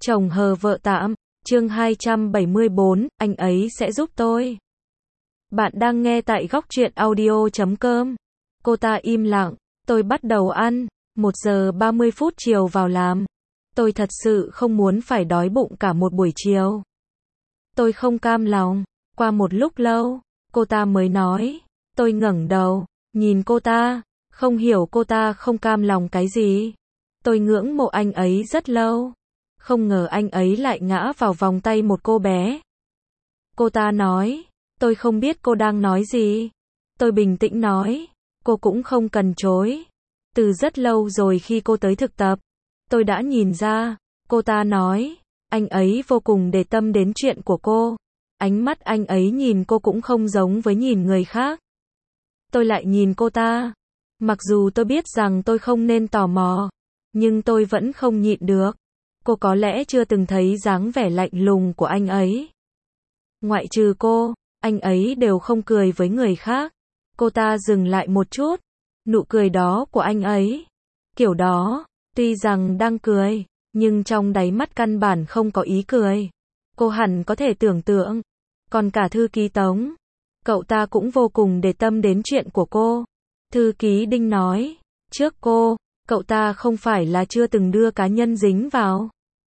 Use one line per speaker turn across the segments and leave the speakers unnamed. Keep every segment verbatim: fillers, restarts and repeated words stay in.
Chồng hờ vợ tạm, chương hai trăm bảy mươi bốn, anh ấy sẽ giúp tôi. Bạn đang nghe tại góc truyện audio chấm com. Cô ta im lặng, tôi bắt đầu ăn, một giờ ba mươi phút chiều vào làm. Tôi thật sự không muốn phải đói bụng cả một buổi chiều. Tôi không cam lòng, qua một lúc lâu, cô ta mới nói. Tôi ngẩng đầu, nhìn cô ta, không hiểu cô ta không cam lòng cái gì. Tôi ngưỡng mộ anh ấy rất lâu. Không ngờ anh ấy lại ngã vào vòng tay một cô bé. Cô ta nói, tôi không biết cô đang nói gì. Tôi bình tĩnh nói, cô cũng không cần chối. Từ rất lâu rồi khi cô tới thực tập, tôi đã nhìn ra. Cô ta nói, anh ấy vô cùng để tâm đến chuyện của cô. Ánh mắt anh ấy nhìn cô cũng không giống với nhìn người khác. Tôi lại nhìn cô ta. Mặc dù tôi biết rằng tôi không nên tò mò, nhưng tôi vẫn không nhịn được. Cô có lẽ chưa từng thấy dáng vẻ lạnh lùng của anh ấy. Ngoại trừ cô, anh ấy đều không cười với người khác. Cô ta dừng lại một chút. Nụ cười đó của anh ấy, kiểu đó, tuy rằng đang cười, nhưng trong đáy mắt căn bản không có ý cười. Cô hẳn có thể tưởng tượng. Còn cả thư ký Tống, cậu ta cũng vô cùng để tâm đến chuyện của cô. Thư ký Đinh nói, trước cô, cậu ta không phải là chưa từng đưa cá nhân dính vào.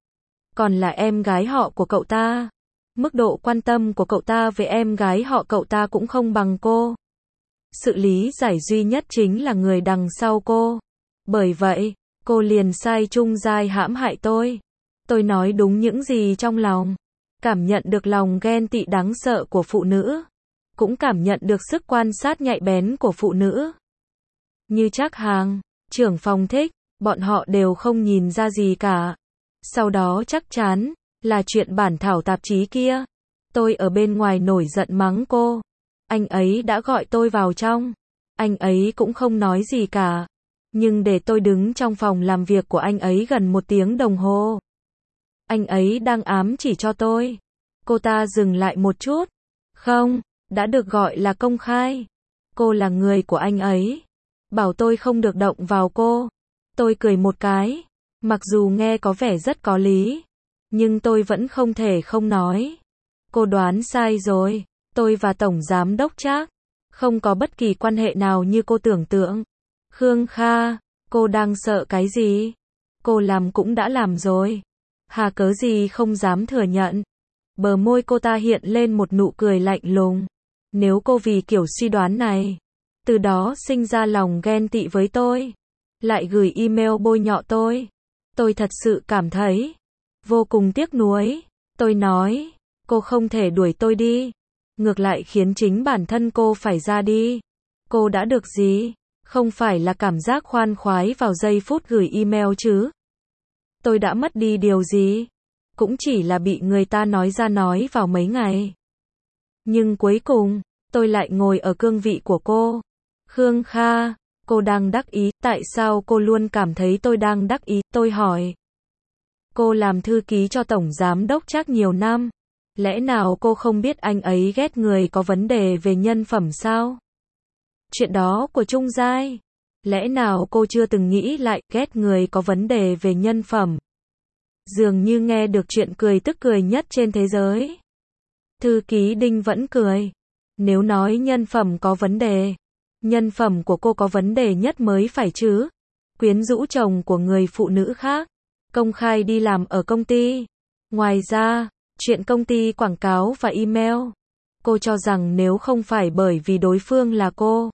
Còn là em gái họ của cậu ta. Mức độ quan tâm của cậu ta về em gái họ cậu ta cũng không bằng cô. Sự lý giải duy nhất chính là người đằng sau cô. Bởi vậy, cô liền sai trung giai hãm hại tôi. Tôi nói đúng những gì trong lòng. Cảm nhận được lòng ghen tị đáng sợ của phụ nữ. Cũng cảm nhận được sức quan sát nhạy bén của phụ nữ. Như Trác Hàng, trưởng phòng thích, bọn họ đều không nhìn ra gì cả. Sau đó chắc chắn là chuyện bản thảo tạp chí kia. Tôi ở bên ngoài nổi giận mắng cô. Anh ấy đã gọi tôi vào trong. Anh ấy cũng không nói gì cả. Nhưng để tôi đứng trong phòng làm việc của anh ấy gần một tiếng đồng hồ. Anh ấy đang ám chỉ cho tôi. Cô ta dừng lại một chút. Không, đã được gọi là công khai. Cô là người của anh ấy. Bảo tôi không được động vào cô. Tôi cười một cái. Mặc dù nghe có vẻ rất có lý, nhưng tôi vẫn không thể không nói. Cô đoán sai rồi. Tôi và Tổng Giám Đốc Trác không có bất kỳ quan hệ nào như cô tưởng tượng. Khương Kha, cô đang sợ cái gì? Cô làm cũng đã làm rồi. Hà cớ gì không dám thừa nhận? Bờ môi cô ta hiện lên một nụ cười lạnh lùng. Nếu cô vì kiểu suy đoán này, từ đó sinh ra lòng ghen tị với tôi, lại gửi email bôi nhọ tôi, tôi thật sự cảm thấy vô cùng tiếc nuối. Tôi nói, cô không thể đuổi tôi đi. Ngược lại khiến chính bản thân cô phải ra đi. Cô đã được gì? Không phải là cảm giác khoan khoái vào giây phút gửi email chứ? Tôi đã mất đi điều gì? Cũng chỉ là bị người ta nói ra nói vào mấy ngày. Nhưng cuối cùng, tôi lại ngồi ở cương vị của cô. Khương Kha, cô đang đắc ý. Tại sao cô luôn cảm thấy tôi đang đắc ý? Tôi hỏi. Cô làm thư ký cho Tổng Giám Đốc Trác nhiều năm. Lẽ nào cô không biết anh ấy ghét người có vấn đề về nhân phẩm sao? Chuyện đó của Trung Giai. Lẽ nào cô chưa từng nghĩ lại ghét người có vấn đề về nhân phẩm? Dường như nghe được chuyện cười tức cười nhất trên thế giới. Thư ký Đinh vẫn cười. Nếu nói nhân phẩm có vấn đề, nhân phẩm của cô có vấn đề nhất mới phải chứ. Quyến rũ chồng của người phụ nữ khác. Công khai đi làm ở công ty. Ngoài ra, chuyện công ty quảng cáo và email. Cô cho rằng nếu không phải bởi vì đối phương là cô,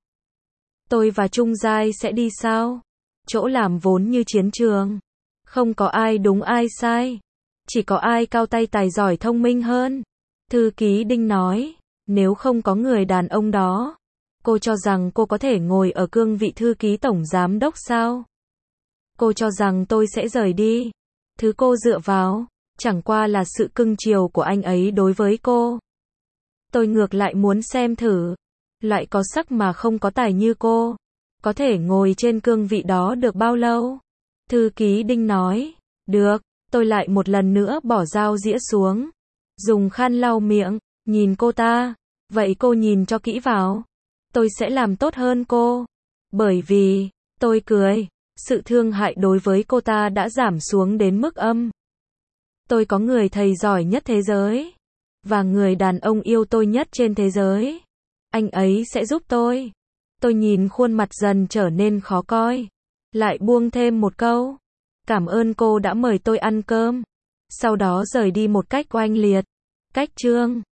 tôi và Trung Giai sẽ đi sao? Chỗ làm vốn như chiến trường. Không có ai đúng ai sai. Chỉ có ai cao tay tài giỏi thông minh hơn. Thư ký Đinh nói, nếu không có người đàn ông đó, cô cho rằng cô có thể ngồi ở cương vị thư ký tổng giám đốc sao? Cô cho rằng tôi sẽ rời đi. Thứ cô dựa vào, chẳng qua là sự cưng chiều của anh ấy đối với cô. Tôi ngược lại muốn xem thử, loại có sắc mà không có tài như cô, có thể ngồi trên cương vị đó được bao lâu? Thư ký Đinh nói, được, tôi lại một lần nữa bỏ dao dĩa xuống. Dùng khăn lau miệng, nhìn cô ta, vậy cô nhìn cho kỹ vào. Tôi sẽ làm tốt hơn cô. Bởi vì, tôi cười, sự thương hại đối với cô ta đã giảm xuống đến mức âm. Tôi có người thầy giỏi nhất thế giới. Và người đàn ông yêu tôi nhất trên thế giới. Anh ấy sẽ giúp tôi. Tôi nhìn khuôn mặt dần trở nên khó coi. Lại buông thêm một câu. Cảm ơn cô đã mời tôi ăn cơm. Sau đó rời đi một cách oanh liệt. Cách chương